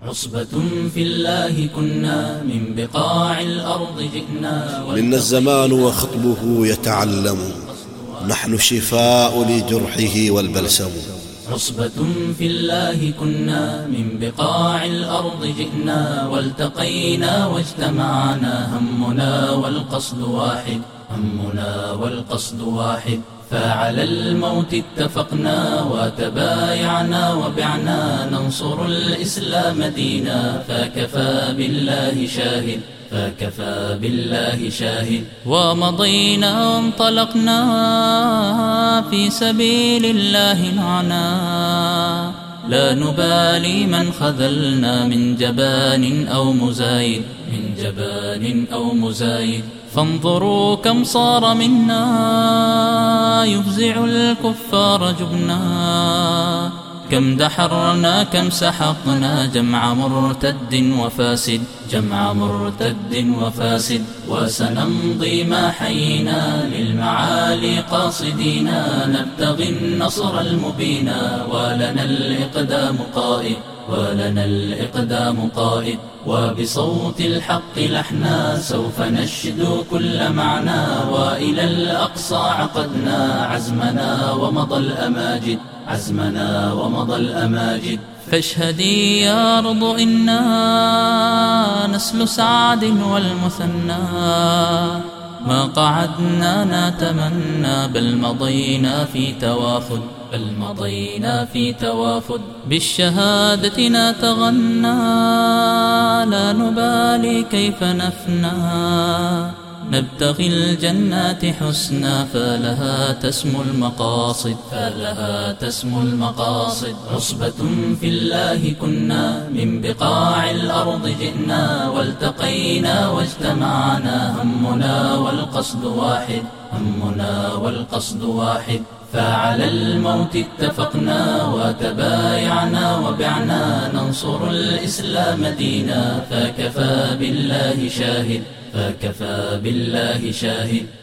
عصبة في الله كنا من بقاع الأرض جئنا. منا الزمان وخطبه يتعلم، نحن شفاء لجرحه والبلسم. عصبة في الله كنا من بقاع الأرض جئنا، والتقينا واجتمعنا همنا والقصد واحد، همنا والقصد واحد. فعلى الموت اتفقنا وتبايعنا وبعنا، ننصر الإسلام دينا، فكفى بالله شاهد، فكفى بالله شاهد. ومضينا وانطلقنا في سبيل الله معنا، لا نبالي من خذلنا من جبان أو مزايد، من جبان أو مزايد. فانظروا كم صار منا يفزع الكفار جبنا، كم دحرنا كم سحقنا جمع مرتد وفاسد، جمع مرتد وفاسد. وسنمضي ما حيينا للمعالي قاصدينا، نبتغي النصر المبينا، ولنا الإقدام قائد، ولنا الإقدام قائد. وبصوت الحق لحنا سوف نشدو كل معنى، وإلى الأقصى عقدنا عزمنا ومضى الأماجد، عزمنا ومضى الأماجد. فاشهدي يا أرض إنا نسل سعد والمثنى، ما قعدنا نتمنى بل مضينا في توافد، بل مضينا في توافد. بالشهادة نتغنى لا نبالي كيف نفنى، نبتغي الجنات حسنا فلها تسمو المقاصد، فلها تسمو المقاصد. عصبة في الله كنا من بقاع الأرض جئنا، والتقينا واجتمعنا همنا والقصد واحد، همنا والقصد واحد. فعلى الموت اتفقنا وتبايعنا وبعنا، ننصر الإسلام دينا، فكفى بالله شاهد، فكفى بالله شاهد.